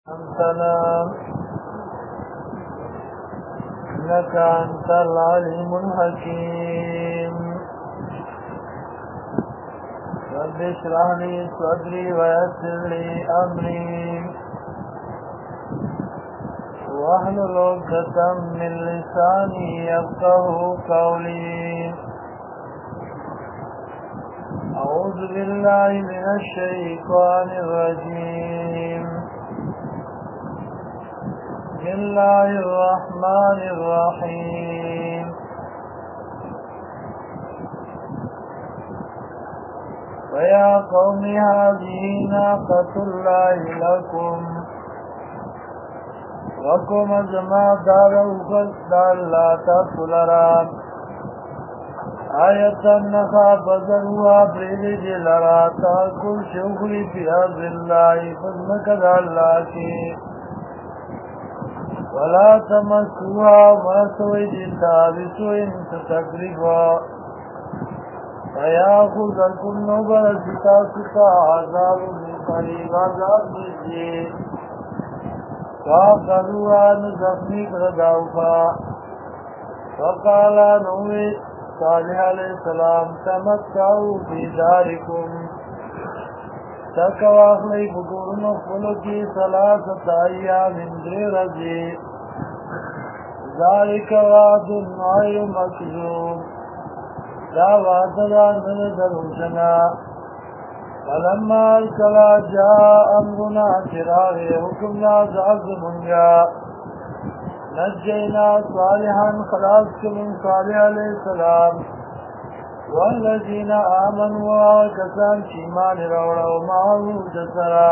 سلام إنك أنت العليم الحكيم رب اشرح لي صدري ويسر لي أمري واحلل عقدة من لساني يفقهوا قولي أعوذ بالله من الشيطان الرجيم بسم الله الرحمن الرحيم ويا قوم هذه ناقة الله لكم زما دارو فسدال لا تفلران آیتا نخا بزروا بریدی جلرا تاکل شوخلی پی عز اللہ فضمکد اللہ کی ولا تمسوها مرسوی دیتا بسوئن تتقریبا فیاخذکم نوبرستا ستا عذاب من قریب عذاب دیجیے فاقلوها نزخمی کرداؤفا فقالا نوی صالح علیہ السلام تمتعو فی دارکم تکواخلی بکورن خلو کی ثلاثت ایام اندر رضی ذالک وعد غیر مکذوب دا وعد دا ندروشنا فلما الکلا جاء امرنا چراغ حکم نازعز منگا نجینا صالحا خلاص من صالح علیہ السلام والذین آمنوا وکسان چیمان روڑا ومعه جسرا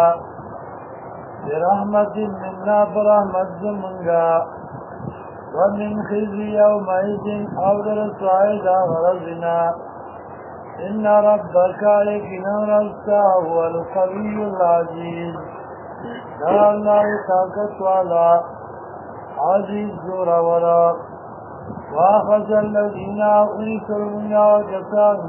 برحمت مننا برحمت زمنگا ومن خزی یومئذ اولر سعید غرزنا ان ربک یقینا ربک هو القوی العزیز دا اللہ طاقت والا عزیز زورورا واخذ الذين انصروا وكسان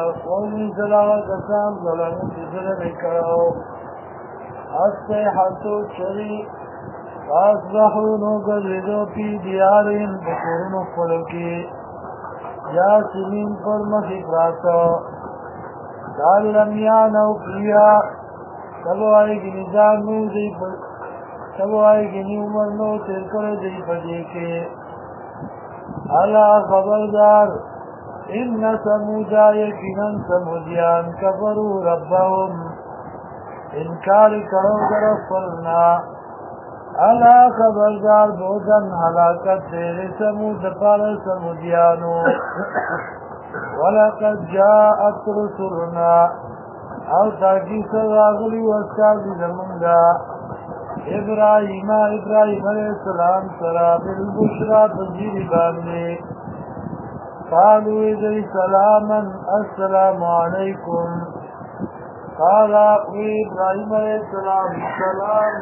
ظلموا بظلم كرهوا الصيحة شريك فاصبحوا نقرروا في ديارهم بكون خلقي جاسمين فرمخ فراتا قال لم يعنوا فيها تبعي نظام نوزي تبعي عمر نو ترکر دی پدیکے الا خبردار ان سمودا یقینا سمودیان کفروا ربهم انکار کرو در فرنا الا خبردار بودن حلاکت تیرے سمود پار سمودیانو ولقد جاءت رسلنا او تاکی سراغلی واسکار زمنگا ابراہیم علیہ السلام سرا بالبشرا تنجیری باندے قالوا ادعی سلاما السلام علیکم قال ابراہیم علیہ السلام سلام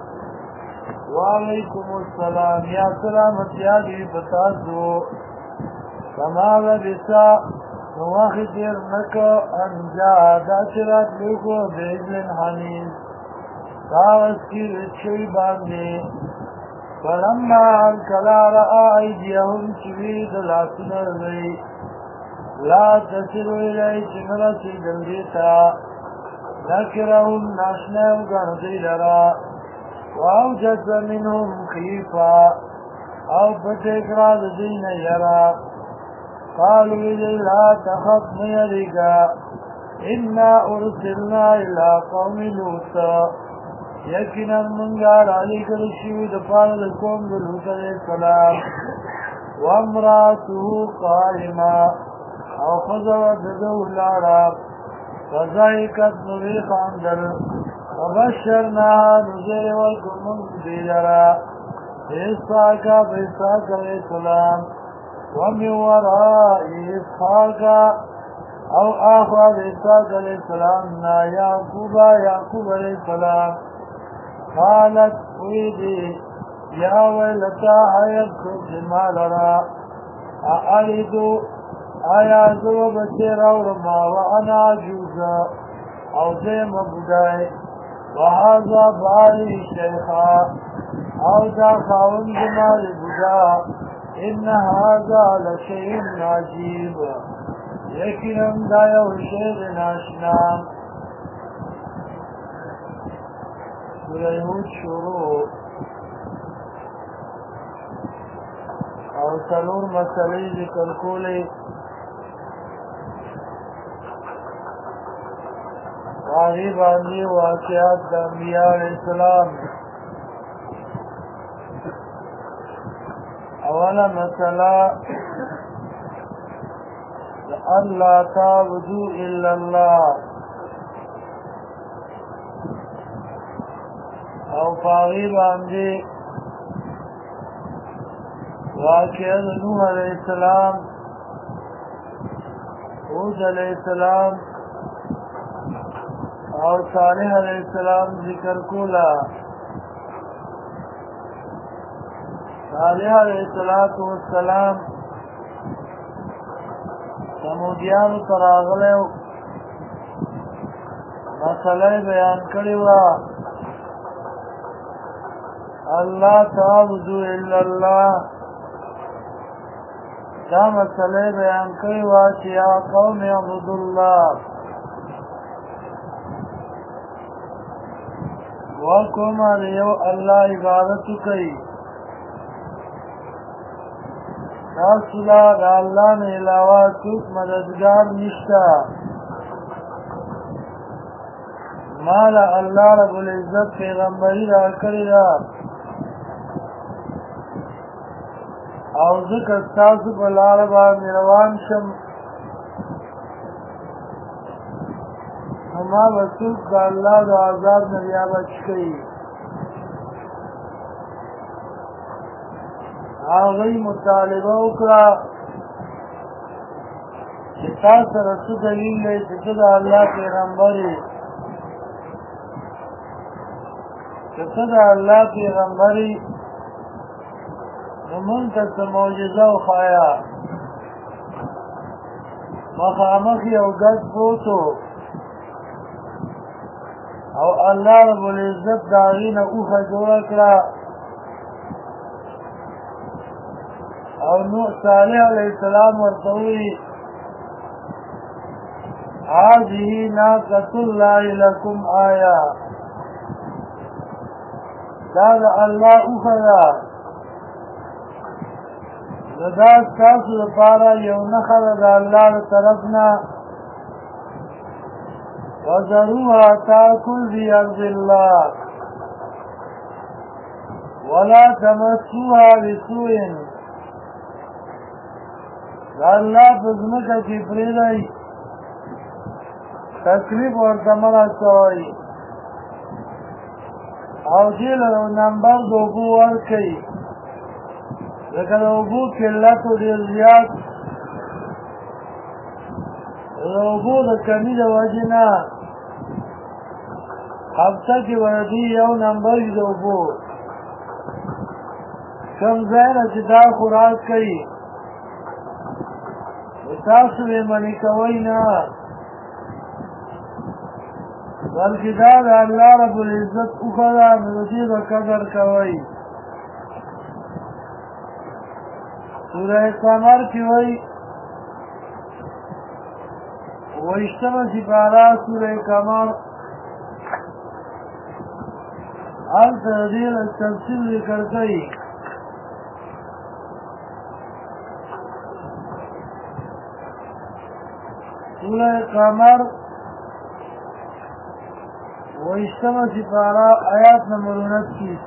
وعلیکم السلام یا سلامت یادی بتا دو فما لبسا نواخد ارنکو انجا داشرات لکو بیجن حنیز کاغذ کی رچوی باندے فلما انکلا رآ ایدیهم چوید لاسنر وی لا تسلو الی چمرسی دلدیتا نکرهم ناشنیو گردی لرا واوجد منهم خیفا او پتکراد دین یرا قالوا الی لا تخف میرگا انا ارسلنا الى قوم لوتا یقینا منگار علی کرشیو دفار لکوم دلوت علیہ السلام وامراته قائما او خضوت دو لارا فضائکت نوی خاندل وبشرناها نزیر والکمم دیلرا اسحاقا باسحاق علیہ السلام ومن وراء اسحاقا او آخوات اسحاق علیہ السلام نا یعقوب علیہ السلام قالت ویدی یا ویلتا حیب خود مالرا اعلیدو آیا زو بچه راورما وانا عجوزا او زیم بودای وهذا باري شيخا او دا خاون جمال بدا ان هذا لشيء عجيب یقینا دا یو شی ناشنا. سورہ ہود شروع او څلور مسئلې ذکر کولې. هغې باندې واقعات د انبیاء علیه السلام. اوله مسئله الله تعبدوا الا الله او پاغی باندې واقعات نوح علیہ السلام، هود علیہ السلام او صالح علیہ السلام ذکر کولا. صالح علیہ السلام سمودیانو تراغلے مسئلہ بیان کری وا اللہ تعبدو الا اللہ. دا مسئلہ بیان کری وا چیا قوم عبدو اللہ وکم علیو اللہ عبادتو کئی. تاسولا دا اللہ نے علاوہ سوک مددگار نشتا. مالا اللہ رب العزت پیغمبری را کری را او ذکر تاسو بلار باندې روان شم ما وسوک دا اللہ دا عذاب نبیا بچ کئی. آغی مطالبه اکرا چتا سرسو دلیل لئی چتا دا اللہ پیغمبری چتا دا اللہ پیغمبری نمونتا سموجزه و خوایا مخامخی او گد پوتو او اللہ رب العزت داغین اوخا جوڑا کرا او نوح صالح علیہ السلام ورطوی هذه ناقۃ اللہ لکم آیا. دا اللہ اوخا دا تاسو لپاره یو نښه ده د الله طرفنا. وذروها تاکل فی ارض الله ولا تمسوها بسوء. د الله په ځمکه کې پرېږدئ، تکلیف ورته مه رسوئ او دې له نمبر د اوبو ورکئ. لکه د اوبو قلت ډېر زیات د اوبو د کمي د وجې نه هفته کې وردي یو نمبر د اوبو کوم ځای نه چې دا خوراک کوي تاسو یې منې کوئ نه، بلکې دا د الله رب العزت اوښه ده، نو د دې به قدر کوئ. سورہ قمر کی وئی 28 سپارہ سورہ قمر حال تحدیل تفصیل ذکر کئی. سورہ قمر 28 سپارہ آیات نمبر 29.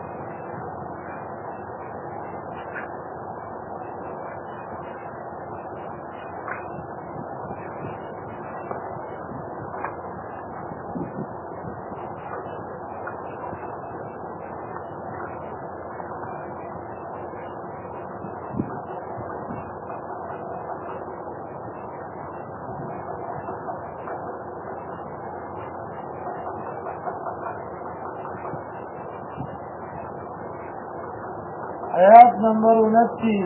آیات نمبر 29.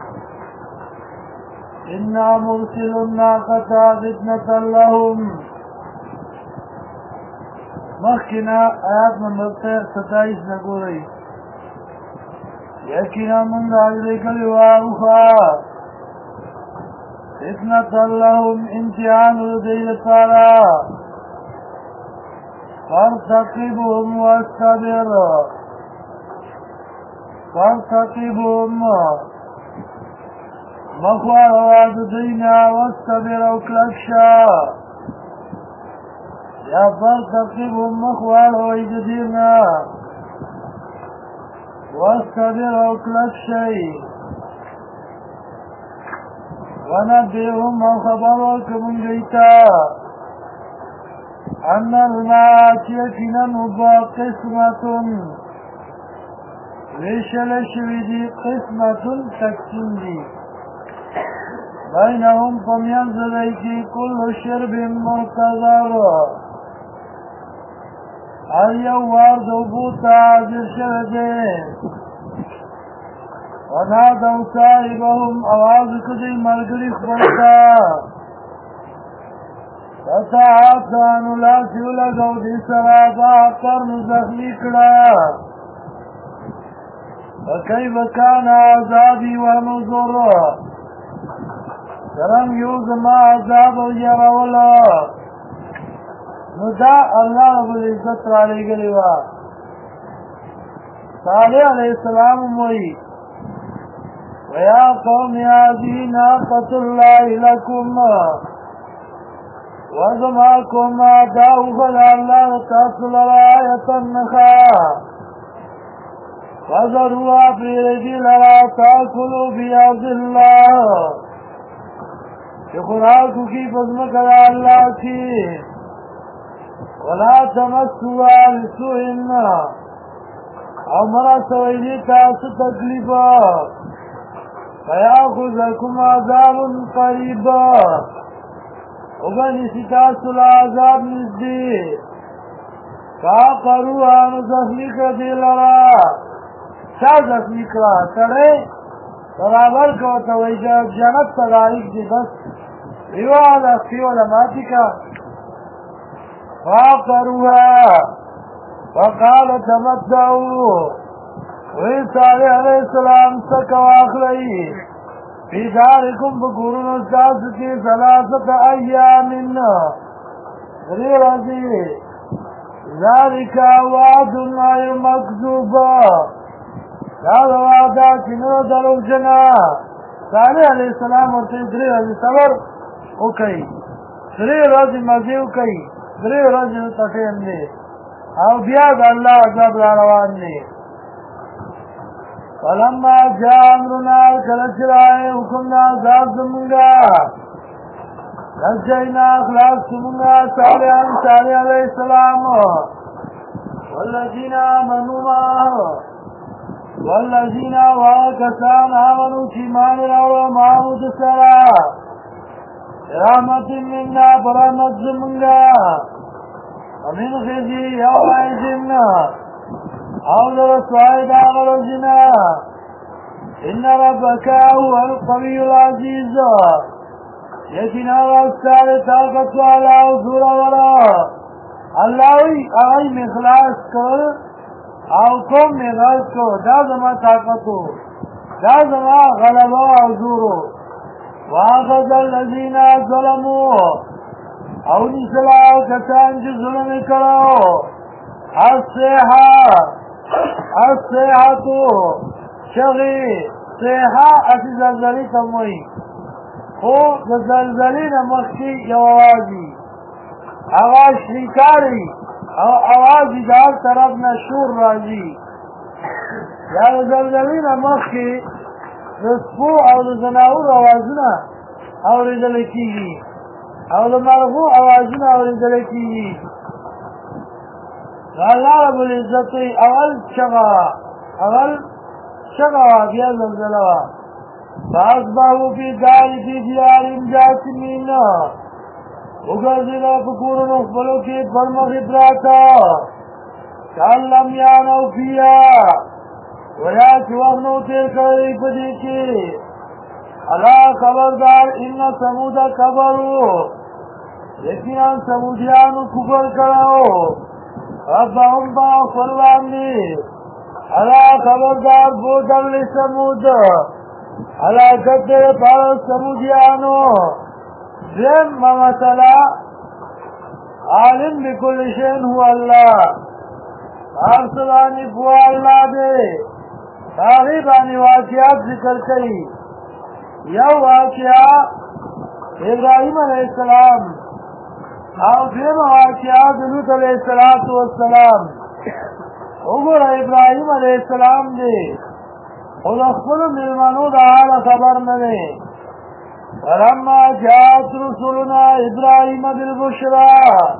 انا مرسل الناقة فتنة لهم مخکنا آیات نمبر 27 نگوری یقینا من راجلے کلیوا اوخا فتنة لهم امتحان ردیل تارا فارتقبهم واستبر مخوار واد دینا واستبر او کلکشا یا فارتقبهم مخوار وید دینا واستبر او کلکشای ونبئهم او خبر ورکمون دیتا ان الماء یقینا نبا قسمتن ویشل شوی دی قسمتن تقسیم دی بینهم پمیانز دی کی کل شرب محتضر هر یو وار دو بوتا حاضر شوی دی ونادو صاحبهم آواز کدی ملگری خبرتا فتعاتانو لاسیو لگو دی سرابا قرن زخمی کڑا وکیف کان عذابی ونظر سرم یوزما عذاب و یرولا ندا اللہ رب العزت را لے گلیوا صالح علیہ السلام موئی وَيَا قَوْمِ هَٰذِهِ نَاقَةُ اللَّهِ لَكُمْ وَزَمَاكُمْ دَاوْ فَلَا اللَّهُ تَأْصُلَ رَآيَةً نَخَا وَذَرُوهَا پریدی لَرَا تَأْكُلُوا بِأَرْضِ اللَّهِ کہ خوراکو کی فضمکر اللہ کی وَلَا تَمَسُّوهَا لِسُوءٍ او مرا سویدی تاسو تکلیفا فَيَأْخُذَكُمْ عَذَابٌ قَرِيبٌ وَبَنِي سِتَاسُ الْعَذَابِ نِزْدِي فَعَقَرُوهَا نُزَخْمِي کردی لرا چا زخمی کرا سڑے برابر کوتا ویجا جنت تدارک دی بس ریوال اخیو لماتی کا فَعَقَرُوهَا فَقَالَ تَمَتَّعُوا وی صالح علیہ السلام سکو آخلائی فی دارکم بکورن استاس کی ثلاثت ایامن دری رضی ذالک وعد غیر مکذوب داد وعدہ کنو دلو جنا صالح علیہ السلام ورطی دری رضی صبر اکئی دری رضی مزیو کئی دری رضی تٹیم دے او بیاد اللہ عذاب روان دے فلما جاء امرنا کلچرائے حکمنا عذاب زمونگا نجینا اخلاق سمونگا صالح علیہ السلام والذین آمنوا معه والذین واکسان آمنوا چیمان راو معهود سرا رحمت مننا برحمت زمونگا ومن خزی یومئذ او لرسوائی داغر جنا ان ربک هو القوی العزیز یقینا راستار طاقت والا او زور والا اللہوی اغی مخلاص کر او کم مغاز کو دا زما طاقتو دا زما غلبا او زورو واخذ الذین ظلموا او نسلا کسان چی ظلم کرو الصیحاتو شغی صیحا اسی زلزلی تموئی خو زلزلی نمخشی یو آوازی آواز شریکاری او آوازی دار طرف نشور رازی یا زلزلی نمخشی رسپو او زناور آوازنا او رزلکی گی او مرغو آوازنا او رزلکی گی اللہ رب العزت اول شغا بیا زلزلوا فاصبحوا فی دیارهم جاثمین وګرځېدل په کورونو خپلو کې پرمخې پراته کان لم یعنوا فیها ویا چې وخت نو تېر کړی په دې کې الا خبردار ان ثمود کفروا یقینا سمودیانو کفر کړو ربهم باغفر باندی علا خبردار بودن لسمود علا کتر پار سمودیانو دیم مسئلہ عالم بکل شین ہوا اللہ عرصلانی فوا اللہ دے تاغیبانی واقعات ذکر کئی یو واقعہ ابراہیم علیہ السلام اور دیم واقعات لوط علیہ السلام اگر ابراہیم علیہ السلام دے خود اخبر ملمنو دا حال خبر ندے فلما جاءت رسولنا ابراہیم بالبشرا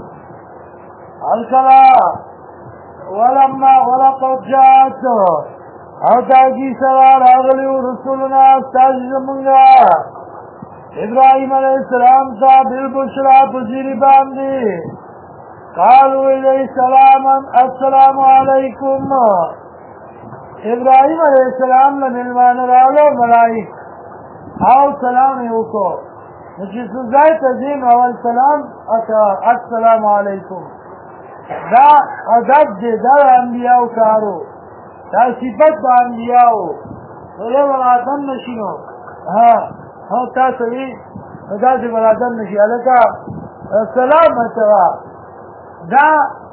الکلا ولما ولقد جاءت او تاکی سوار اغلیو رسولنا استاذ منگا ابراہیم علیہ السلام تا بالبشرا پذیری باندی قالوا الیہ سلاما السلام علیکم ابراہیم علیہ السلام لملمان رالو ملائک او سلام یوکو نچیس زائی تزیم اول سلام السلام علیکم دا عدد دے در انبیاء کارو دا صفت دا انبیاء سلے ولادن نشینو ہاں تا سوی دا سی ولادن نشی علکا سلام اتوا دا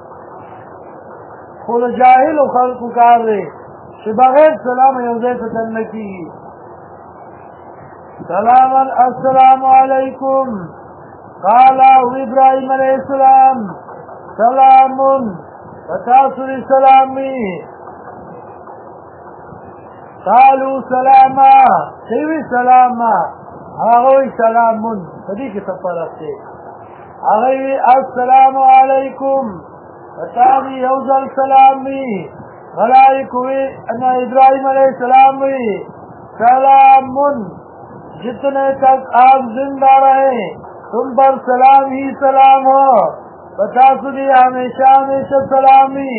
خود جاہل و خلق کار رے کہ بغیر سلام یوزے فتنکی سلاما السلام علیکم قال ابراہیم علیہ السلام سلام وتاثر سلامی قالوا سلاما سیوی سلاما آغوی سلامون فدی کی سفرت سے آغوی السلام علیکم وتاغی یوزل سلامی ملائکوی انا ابراہیم علیہ السلام سلامون جتنے تک آپ زندہ رہے تم پر سلام ہی سلام ہو بتا سنی ہمیشہ ہمیشہ سلامی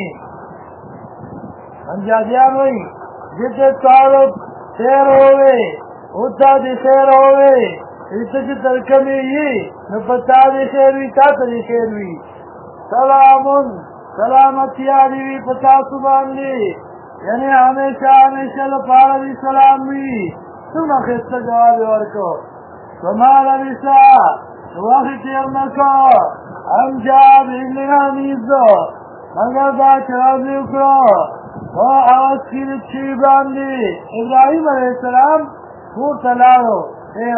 انجادیان ہوئی جتے تعلق خیر ہوئے اتا دی خیر ہوئے اس کی ترکمی ہی نپتا دی خیر ہوئی تا تری خیر ہوئی سلامون سلامتی آدیوی پتا سبان دی یعنی ہمیشہ ہمیشہ لپارا دی سلامی تم خست جواب ورکو سمالا بسا وقت تیرنکو ام جاب اگلنا میزو مگر دا چرازی اکرو و آواز کیلت چی باندی ابراہیم علیہ السلام پور تلالو تے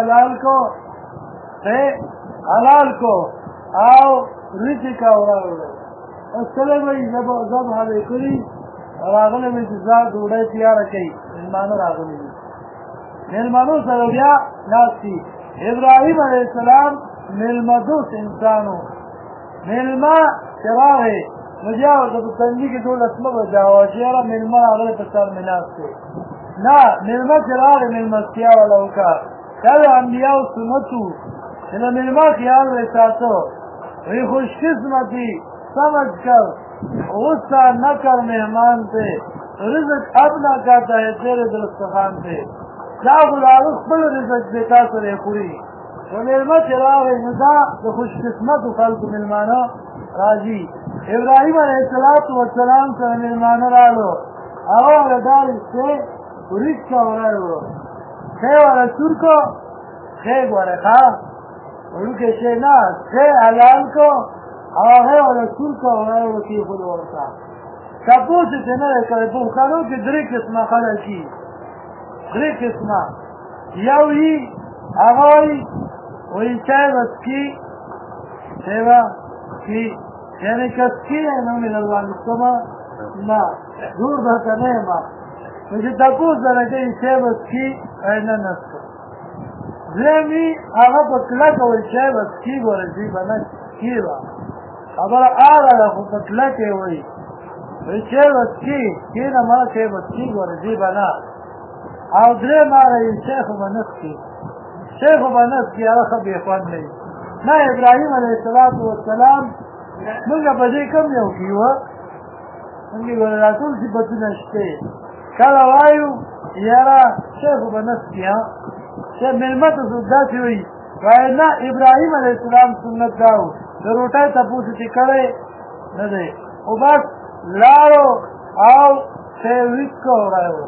حلال کو آو ریتی کا وراؤ السلام بھئی زب حبی کری اور آغلے میں جزاد دوڑے تیارہ کئی علمانو آغلے میں ملمنو سره بیا ناستی ابراہیم علیہ السلام ملمدوس انسانو ملما چراغے مجاور دب تنجی کی دول اسمه بجاوا چیرا ملما اغلی پسر مناستے نا ملما چراغ ملمستیا ولوکا کل انبیاء سنتو چلا ملما خیال رساتو وی خوش قسمتی سمجھ کر غصہ نہ کر مہمان پہ رزق اب نہ کہتا ہے تیرے دلستخان پہ دا غلالو خبل رزق دیتا سرے خوری و ملمت راغی ندا دا خوش قسمت و خلق ملمانا راجی ابراہیم علیہ السلام سر ملمانا رالو آوال دار اس سے ریچ کا ورائیو خی ورہ سور کو خی ورہ خواہ روکے شے نا خی علال کو آوال ورہ سور کو ورائیو کی خود ورسا کپوسی تنر کرے پوخانو کی دری قسمہ خلقی دری قسمہ یوی آغاوی وی چای بسکی سیوا کی یعنی کسکی ہے نومی لگوانستما نا دور بہتا نیما مجھے تکوز درکے چای بسکی اینا نسکو زیمی آغا پتلک وی چای بسکی گورسی بنا کیوا خبر آغا لخو پتلک وی چای بسکی کینا ما چای بسکی گورسی بنا او درے مارا یہ شیخ و بنس کی عرخ بیخوان لئی نا ابراہیم علیہ السلام منگا پدے کم یو کیوا منگی گولاتون سی بطو نشتے کالا وایو یارا شیخ و بنس کیا شیخ ملمت سدہ سی ہوئی وای نا ابراہیم علیہ السلام سنت داو ضرورتای تپوسی تی کرے ندے خو بس لاړو او سیویک کو رایو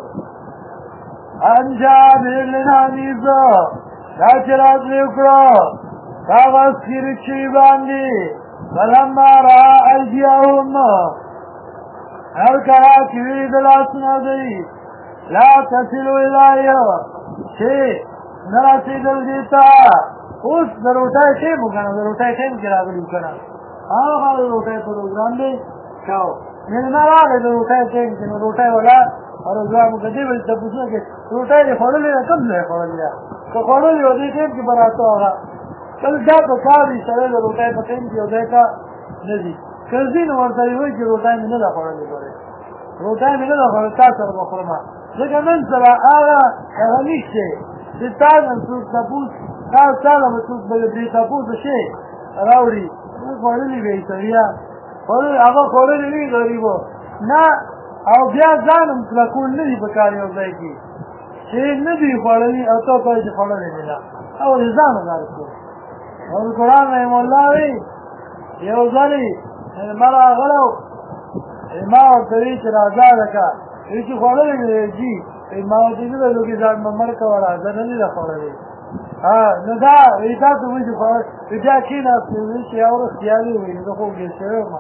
انجام لنانیز دا چې راتلی وکړه هغه سکیرې چې باندې فلما رأى أيديهم هر کله چې وی د لاسونه دوی لا تصلوا الیه چې نه رسېدل دې ته اوس د روټۍ ټیم وکړه د روټۍ ټیم کې راغلي که نه هغه د روټۍ پروګرام دی ښه مېلمه راغی د روټۍ ټیم کې نو روټۍ ولاړ پروګرام وکړه دې ویل تپوسونه کې روټۍ دې خوړلې ده کوم ځای خوړلې ده که خوړلې وه دې ټیم کې به راته هغه کله دا په کار وي سړی د روټۍ په ټیم کې یو ځای ته نه ځي که ځي نو ورته یې وایي چې روټۍ مې نه ده خوړلې ګورې روټۍ مې نه ده خوړلې تا سره به خورمه ځکه نن سره هغه نشته چې تا نه څوک تپوس تا نه به څوک بې تپوسه شي راوړي خوړلې به یې سړیا هغه خوړلې وي غریبو نه او بیا ځان هم کلکول نه دي په کار یو ځای کې چې نه دي خوړلي او ته وایې چې خوړلې دي نه او دې ځان غار کړو او قرآن رحم الله وی یو ځلې ما راغلو ما ورته وی چې راځه لکه وی چې خوړلې دي جي ما ورته ویلو چې ځان مې مړ کوه راځه نه دي ده خوړلې نو دا وی تاسو وایي چې خوړل وی بیا کېناستې وی چې یو ورځ خیالي وي زه خو ګیر شوی یم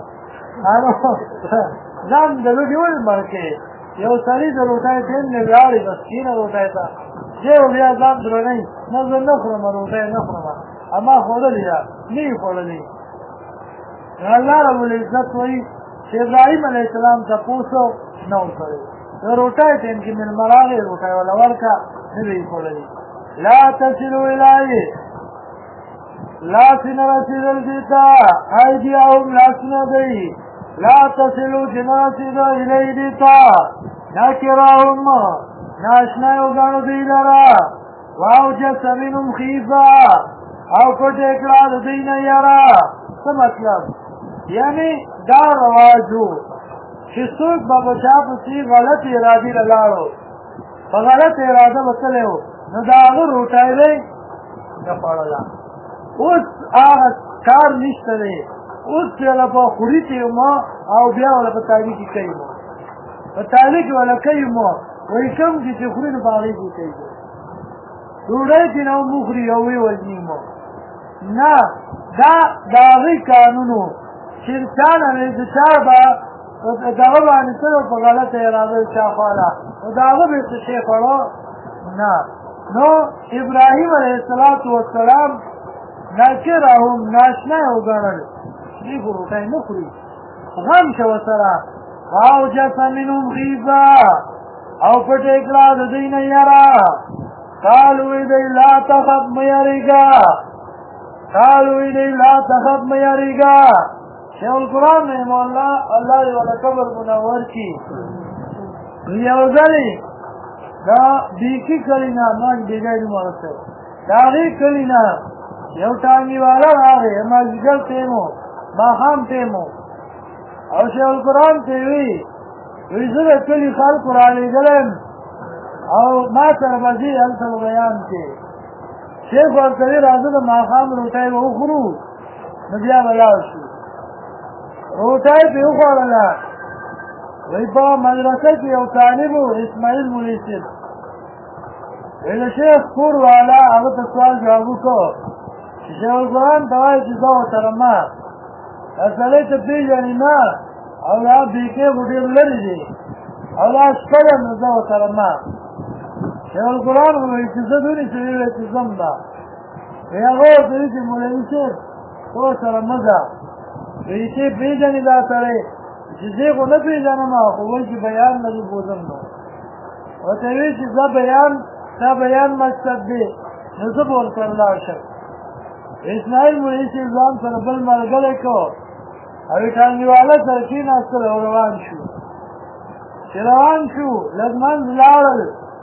ځان د لوږې ولې مړ کې یو سړي د روټۍ ټیم نه ولاړې بس کېنه روټۍ ته چې بیا ځان درنی نه زه نه خورم روټۍ نه خورم اما خوړلې ده نه یې خوړلې الله رب العزت وایي چې ابراهیم علیه السلام تپوس نه ورکړی د روټۍ ټیم کې مېلمه راغی روټۍ وله ورکړه نه به یې خوړلې لا تصلوا الیه لاسې نه رسېدل دې ته ایدیهم لاسونه دوی لا تصلوا چې نه رسېده الیه دې ته نکرهم ناشنا یې وګڼو دوی لره واوجس منهم خیفه او پټې کړه د دوی نه یاره څه مطلب یعنې دا رواج و چې څوک به په چا پسې غلط ارادې له لاړو په غلط اراده به تللی و نو د هغه روټۍ دی نه خوړله اوس هغه کار نشته دی اوس چې وله په خوري کې یم او بیا وله په تالي کې کوي مو په تالي کې وله کوي مو وایي کوم چې خوري نو په هغې کې کوي ډوډۍ چې نه ومخوري او ویې وژني مو نه دا د هغې قانونو چې چا نه د چا به دغه باندې څه په غلطه اراده چا خواله نو د هغه به څه شی خوړو نه نو ابراهیم علیه السلام نکرهم ناشنا یې وګڼل دوی خو روټۍ نه خوري غم شه ورسره واوجس منهم خیفه او پټې کړه د دوی نه یاره قالو وی دی لا تخف مه یریږه قالو وی دی لا تخف مه یریږه شیخ القرآن رحمه الله الله دې ورته قبر منور کړي یو ځلې دا بیخي کلي نه ما بېګای نوم ورسوي د هغې کلي نه یو ټانګي والا راغی مازدیګر ټیم و ماښام ټیم و او شیخ القرآن ته وی زه د کلي خلکو رالېږلی یم او ما سره به ځي هلته به بیان کې شیخ ورته وی راځه د ماښام روټۍ به وخورو نو بیا به لاړ شو روټۍ پې وخوړله وی په مدرسه کې یو طالب و اسماعیل مولوي صاحب وی د شیخ کور والا هغه ته سوال جواب وکړو چې شیخ القرآن ته وایي چې زه ورسره ما دا سړی ته پېژنې نه او دا بیکې خو ډېر لرې دی او دا شپه یم نو زه ورسره ما شیخ القرآن وایي چې زه دونې چې ویلی چې ځم به وی هغه ورته وایي چې مولوي صاحب ته ورسره مه ځه وایي چې پېژنې دا سړی چې زه خو نه پېژنم خو وایي چې بیان نه زه بوځم نو ورته وایي چې زه تا بیان مقصد دی نو زه به ورسره لاړ شم اسماعیل مولوي صاحب ځان سره بل ملګری کړو او ټانګي والا سره کېناستل او روان شو چې روان شو لږ منځ لاړل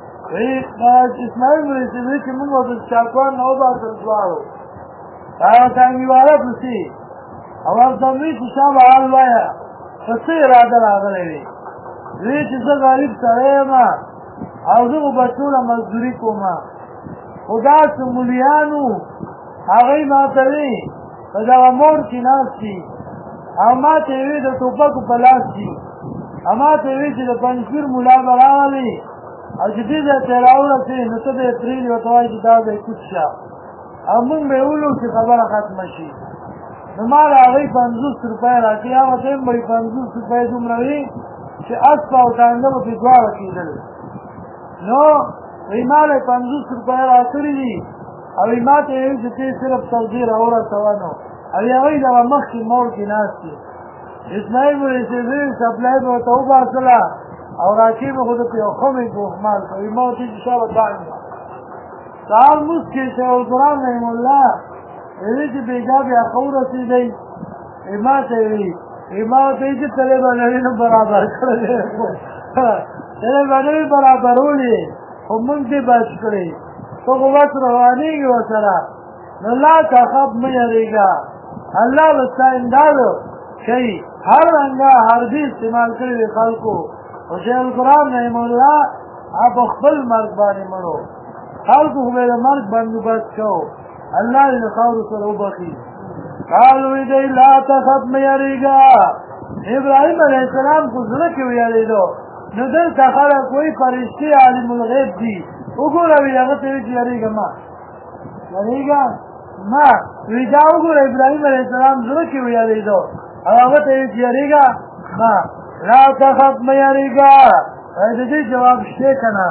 اسماعیل مولوي صاحب وایي چې موږ ورته چاکوان نه وباسل دواړو هغه ټانګي والا پسې او ورته وایي چې شا به حال وایه په څه اراده راغلی وي وایي چې زه غریب سړی یم او زه خو به ټوله مزدوري کوم خو داسې مولیانو هغوی ما ته وایي په دغه مور کې ناست دي او ما ته وی د ټوپکو په لاس دي اما ته وی چې د پنځیر مولا براوي او چې دې ته راوړل نو ته د اپریل وتاوي چې دا به کوڅه او موږ به ولو چې خبره ختم شي نو ما راغی 50 روپۍ راکړي او ته مې 50 روپۍ دومره وی چې اسپا او تانده په دواړه کېدل نو ایماله 50 روپۍ راکړي دي او ما ته وی چې صرف سعودي راوړل سوانو او یوې دا مخکې مور کې ناشتي اسماعیل مې چې سپلای به توبه کړه او راکې به خود په خومې ګوخمال کوي ما ته چې شابه باندې سال مسکی چې قرآن نه مولا دې چې بیګا بیا خوره سي دی ما ته وی ما ته چې تله باندې برابر کړل تله باندې برابرولې هم دې باش کړې تو وخت روانيږي وسره نو لا تخف مې یریګا الله وستاندارو شي هر رنګه هر دې استعمال کړی خلکو او شیخ القرآن رحم الله اب خپل مرګ باندې مړو خلکو به د مرګ بندوبست کو الله دې خاور سره وبخي قالو دې لا تخف مې یریګا ابراهيم عليه السلام کو زړه کې ویالیدو نو دلته خلک کوئی فرشتي عالم الغیب دي وګوره هغه ته یریګا ما یریګا ما ویدا وګوره ابراهيم عليه السلام زړه کې ویالیدو هغه ته یریګا ما لا تخف مې یریګا دې جواب شته کنه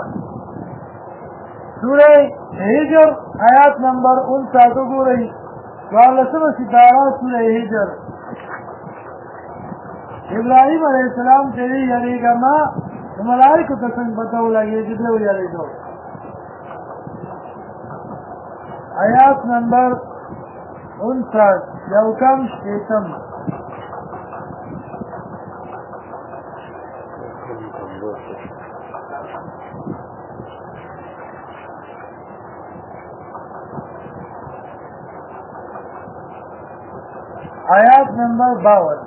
سورہ ہجر آیات نمبر 59 گورئی والسمہ ستارہ سورہ ہجر ابراہیم علیہ السلام تیری یعنی گا ماں ملائکو تسنگ بتاو لگے جدے ہو یعنی دو آیات نمبر 59 یوکم شیتم آیات نمبر 52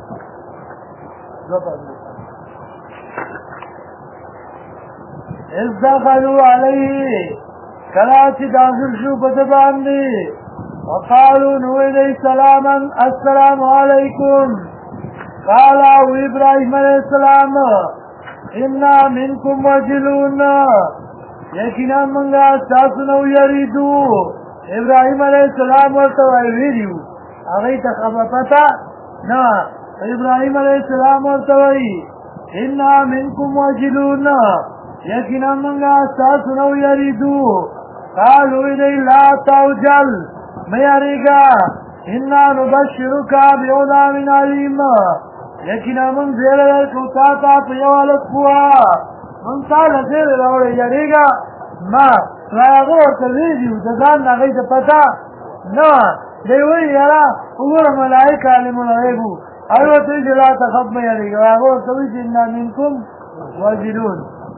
اذ دخلوا علیه کلاچی داخل شو بدبان دی وقالوا نویدی سلاما السلام علیکم قالا ابراہیم علیہ السلام انا منکم وجلون یقینا منگا ساسنو یریدو ابراہیم علیہ السلام ورطوئی ویریو اغیی تا خبر پتا نا ابراہیم علیہ السلام ورطوئی انا منکم وجلون یقینا منگا ساسنو یریدو قالو ایدی لا توجل میاریگا انا نبشرکا بیودا من علیم یقینا من زیر لرکوتا تا پیوالت پوا من تالا زیر لوڑی یریگا ما راغو ورطویدیو دزان نغیی تا پتا نا دیوئی یرا اگر ملائک علم الغیبو ایوتی جلا تخب میاریگا راغو ورطویدی انا منکم وجلون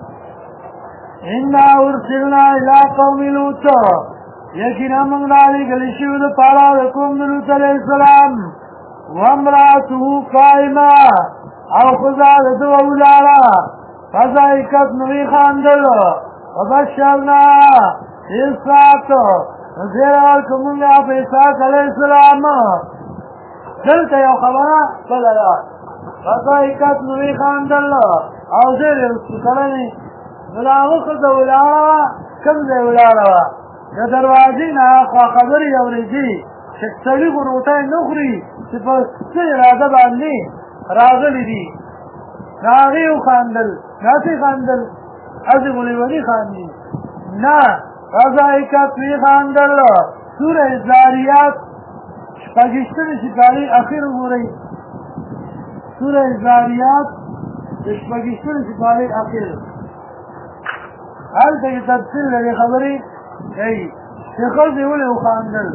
انا ارسلنا الى قوم لوط یقینا من دالی گلیشیو دا پارا رکوم لوط علیہ السلام وامرأته قائمہ او خدا دو اولارا فضائکت نوی خاندل وبشرنا اسحاق زیر ورکمونگا پا اسحاق علیہ السلام دلتا یو خبرہ بللا فضائکت نوی خاندل او زیر رسو کرنی ملاغو خود اولارا کم زی اولارا یا دروازی نا خوا خبری اوریجی شکسلی کو روٹای نخری سپا سی اراده باندی راغلی دی راغیو خاندل ناسی خاندل ازی ملیونی خاندی نا رضائکت وی خاندل سورہ زاریات شپاگشتن شکاری اخیر ہو رہی سورہ زاریات شپاگشتن شکاری اخیر حال تکی تفصیل لگے خبری گئی شخص دیولی و خاندل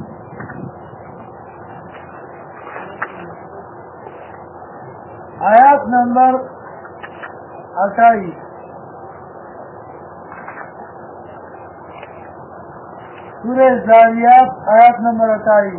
آیات نمبر 28 سورہ زاریات آیات نمبر 28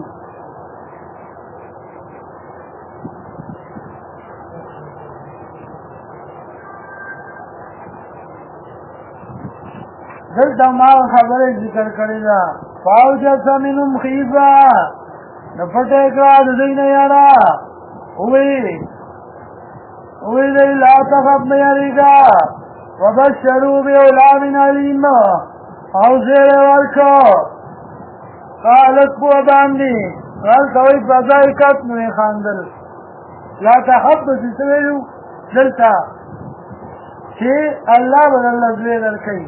دلتا ما خبر ذکر کری دا فاوجت منهم خیفا نفت اکراد دین یارا وی دی لا تخف میریگا وبشرو بغلام علیم او زیر ورکو قالت بو باندی قالتوی بزایکت نوی خاندل لا تخف بسی سویلو دلتا چه اللہ بدل زوی درکی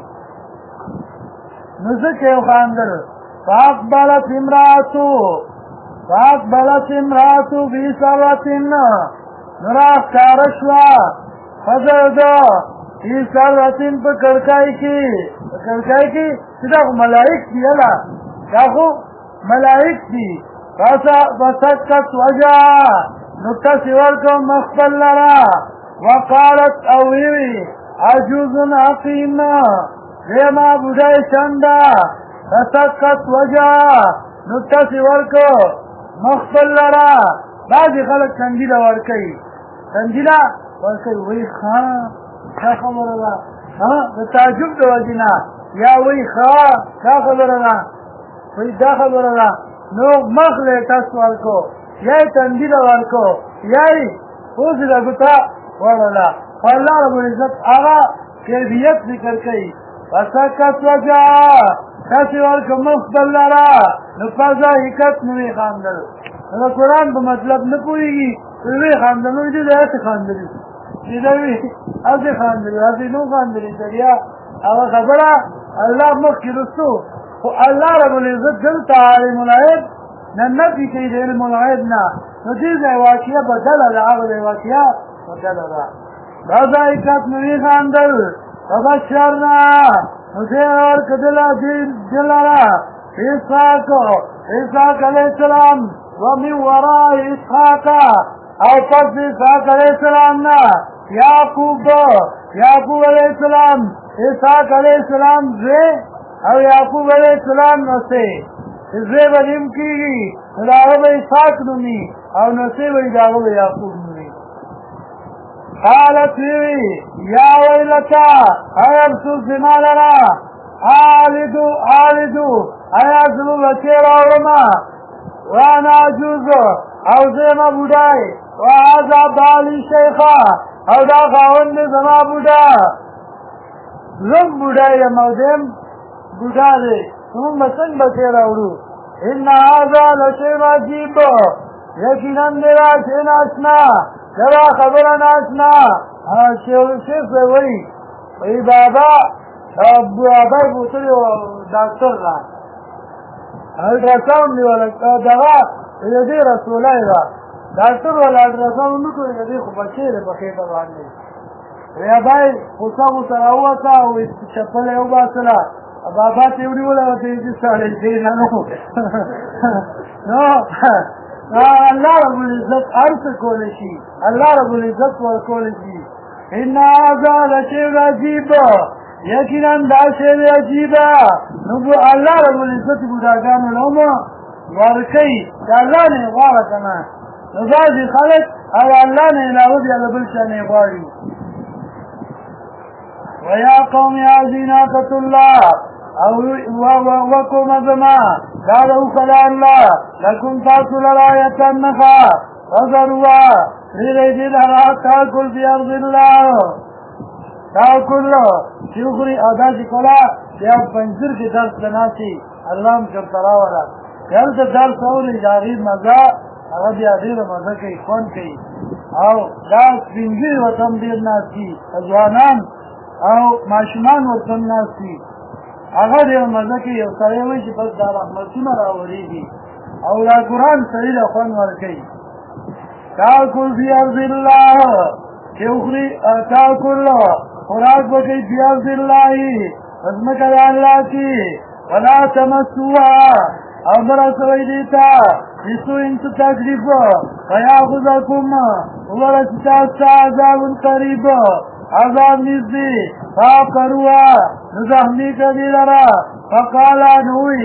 نزکی خاندل فاقبلت امراتو بی سرطن نراخ کارشوا فزردا بی سرطن پا کرکائی کی چیزا خو ملائک دی اللہ دا خو ملائک دی فسکت وجا نکتا سورکو مخبل لرا وقالت اویوی عجوز عقیم دیما بودای چندا فسکت وجا نکتا سورکو مخبل لرا بعضی خلق تنجیل ورکی وی خان کا خبر اللہ دا تعجب دا وجنا یا وی خان کا خبر اللہ وی دا خبر اللہ نو مخل تس ورکو یای تنجیل ورکو یای خوزی لگتا ورلا فاللہ رب العزت آغا کیفیت ذکر کئی فسکت وجا کسی ورکو مخبل لرا نفذا حکت نوی خاندل دا قرآن با مطلب نپوئی گی وی خاندلو دی دا ایت خاندلی دیدوی ایت خاندلی ایت نو خاندلی دریا اگا خبرہ اللہ مخی رسو اللہ رب العزت جلتا عالم العید ننفی کئی دی علم العید نا نتیز واقعہ بدل العقل واقعہ بدل العقل رضا ایکت نوی خاندل وبشرنا نتیز ورک دلارا عیساق علیہ السلام ومن وراء اسحاق او پس اسحاق علیہ السلام نا یعقوب علیہ السلام اسحاق علیہ السلام زی او یعقوب علیہ السلام نسے زی بدیم کی گی داغب اسحاق نمی او نسے وی داغب یعقوب نمی قالت وی یا ویلتا ایبسو زمالنا آلدو ایازلو بچیر آورما وانا عجوزو او زیما بودای وعازا بالی شیخا او دا خاون زما بودا زم بودای مودیم بودا دی سمون بسنگ بسیر اوڑو ان آزا لشیم عجیب یقیناً دیرا شین آسنا دیرا خبران آسنا شیخ وی بابا بابای بوتری ڈاکٹر را الٹراساؤنڈ دی والا دغه دې رسولای دا ډاکټر ولا الټراساؤنډ نو کوي دې خو بچی له پخېټه باندې یا بای اوسه سره وتا او چپل یو باسلا بابا ته وی ولا ته دې سره دې نه نو الله رب العزت ارث کول شي الله رب العزت ور کول شي ان هذا لشيء عجيب یقینا دا شی عجیبه نو الله رب العزت بوداګانو نومو ورکی دا الله نه غواړه کنه نو بعضې خلک او الله نه علاوه بیا له بل چا نه غواړي ویا قوم یا زیناقة الله او وکوم زما دا د اوښله الله لکم تاسو لره آیتن نښه وذروا پرېږدئ لره تاکل فی ارض الله تاکل چې وخوري او داسې کله بیا پنځیر کې درس ته ناستې الله هم چرته راوله هلته درس اوري د هغې مزه هغه بیا ډېره مزه کوي خوند کوي او دا سپین ږیري ورته هم ډېر ناست دي ځوانان او ماشومان ورته هم ناست دي هغه ډېره مزه کوي یو سړی وایي چې بس دا رحمتونه راورېږي او دا قرآن سړي له خوند ورکوي تاکل فی ارض الله چې وخوري تاکل خوراک وکړئ فی ارض الله په ځمکه د الله کې ولا تمسوها او برسوئ دیتا بسوء څه تکلیف فیاخذکم ورسي تاسو ته عذاب قریب عذاب نږدې فعقروها نو زخمي کړي لره فقالا نوی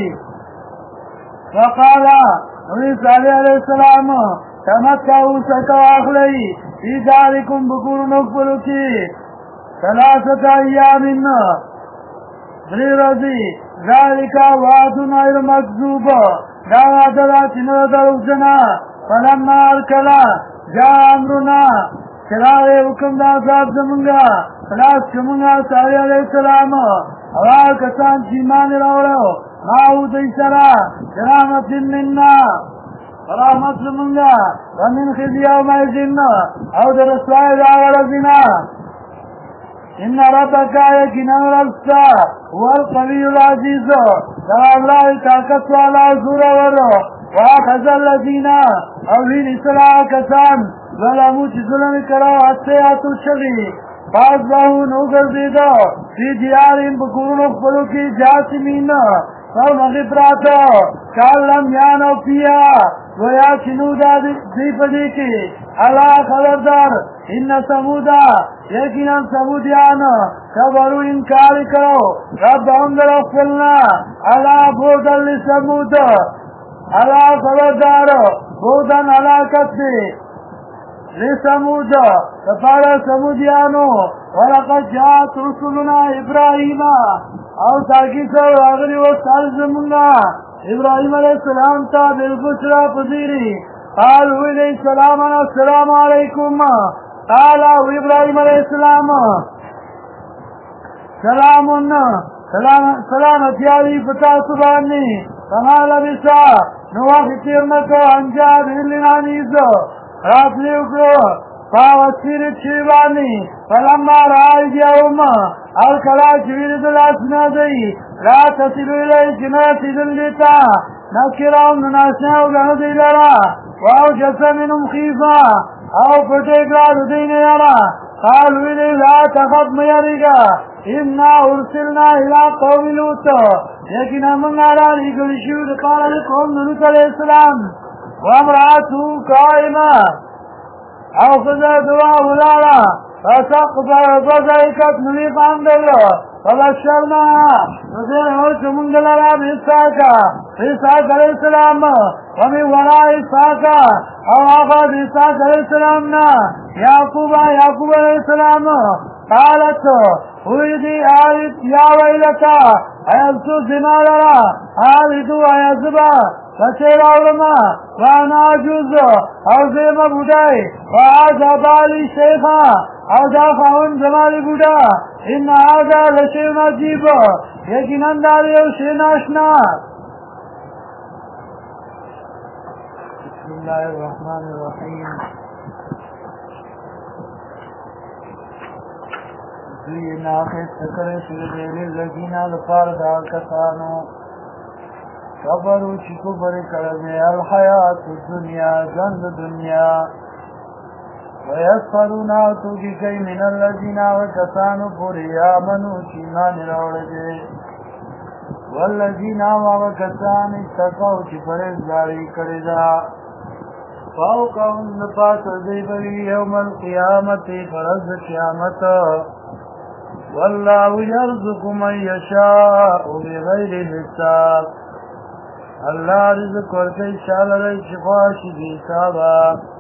صالح علیہ السلام تمتعوا سکا اخلی فی دارکم بکورنو خپلو کی ثلاثة ایام دری رضی ذالکا وعدن غیر مکذوب دا وعده دا چې نه دروغجنه فلما ارکلا جا امرنا چراغ حکم دا عذاب زمونگا خلاص کمونگا صالح علیہ السلام اوال کسان چیمان راوڑو ماہو دی سرا برحمت مننا رحمت زمونگا ومن خزی او مائزن او در اسوائی داوڑا زنا ان ربک یقینا ربستا هو القوی العزیز دا اللہ طاقت والا زور ورو واخذ الذین اوہین اصلاح کسان ظلمو چی ظلم کرو حسیاتو شغی فاصبحو نوگر دیدو فی دیارین بکورن اخبرو کی جاسمین فالمغیب راتو کاللم یانو پیا گویا چنو دا دی پدی کی اللہ خبردار ان سمودا یقینا سمودیان کبرو انکاری کرو رب اندر اخفلنا اللہ بودن لسمود اللہ خبردار بودن علاقت دی لسمود تفارا سمودیانو ولقد جاءت رسولنا ابراہیم او تاکی سر آغلی و سال زمونگا ابراہیم علیہ السلام تا بالبشرا پذیری قالو علیہ السلام السلام علیکم قالا ابراہیم علیہ السلام سلامتی آلی پتا سبانی کما لبسا نواخی تیرنکو انجاد ہلنانیزو راتلی اکرو فاوسیر چیبانی فلما رائی دیاؤم الکلا چویر دلاسنا دی لا تصلو الی جناتی دلیتا نکراؤم نناسناو گندی لرا واو جسمنم خیفا او پٹیکلا دین یارا قالوا الی لا تخف میاریگا انا ارسلنا الى قوم لوط لیکن من آرا لگلشو دقال قوم لوط علیہ السلام وامراتو قائمہ او خذا دعا ولارا فسقبر بذائكت نبيق عند الله فبشرناها وزين هرس منجلرا بإسحاق عليه السلام ومن وراء إسحاق او آخذ إسحاق عليه السلام يعقوب عليه السلام قالت ويدي آلت يا ويلتا أيبسو زمالرا آلتو أيزبا فشير علماء وانا عجوز او زیم بودائی وعاذا بالی شیخا او دافعون زمال بودا ان هذا لشیء عجیب یقینا داری او شیء ناشنا بسم اللہ الرحمن الرحیم زینا خیست کرے شردیر لگینا لپار دار کسانو خبرو چکو بری کرده الحیات الدنیا جند دنیا ویسفرونا توکی کئی من اللذین وکسانو پوری آمنو چیمان روڑده والذین وکسان اتقو چی پرزگاری کرده فوقهم نپاس زیبری یوم القیامت فرز قیامت واللہ یرزق من یشاء بغیر حساب اللہ رزق ورکی شال رئی شفاشی بیتابا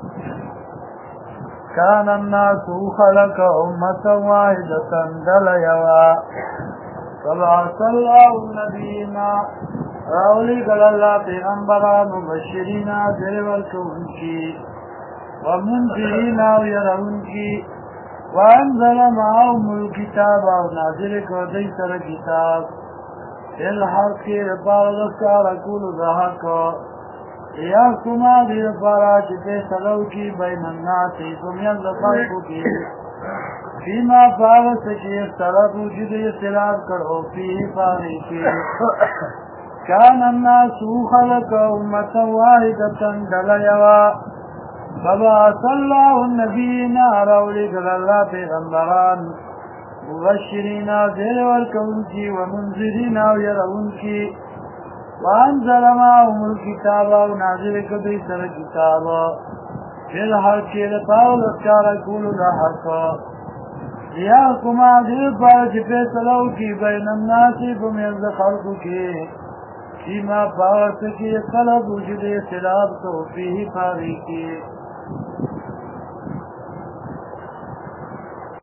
کان الناس خلق امتا واحدتا دلیوا فبعث اللہ النبینا راولی قل اللہ پیغمبران مبشرین دیورک انکی ومنذرین ویرونکی وانزل معاهم الكتاب ونازل کردی سر کتاب الحق ربار دستار کول ذاک یا کما دی ربارا چتے سلو کی بین الناس دنیا زفاقو کی فیما فاوس کی اختلافو جد اختلاف کرو فی فانی کی کان الناس خلق امتا واحدتا دلیوا فبعث اللہ النبیین راولی قل اللہ پیغمبران مبشرین زیر ورکون کی ومنذرین ویرون کی وانزل معهم الكتاب ونازل کدی سر کتاب پھر حق کے لپاو لسکارا کولو لحق لیاکم عدل پر جپے سلو کی بین الناس بمیرد خلق کی فیما باورس کی طلب وجود اختلاف تو فیہ پاری کی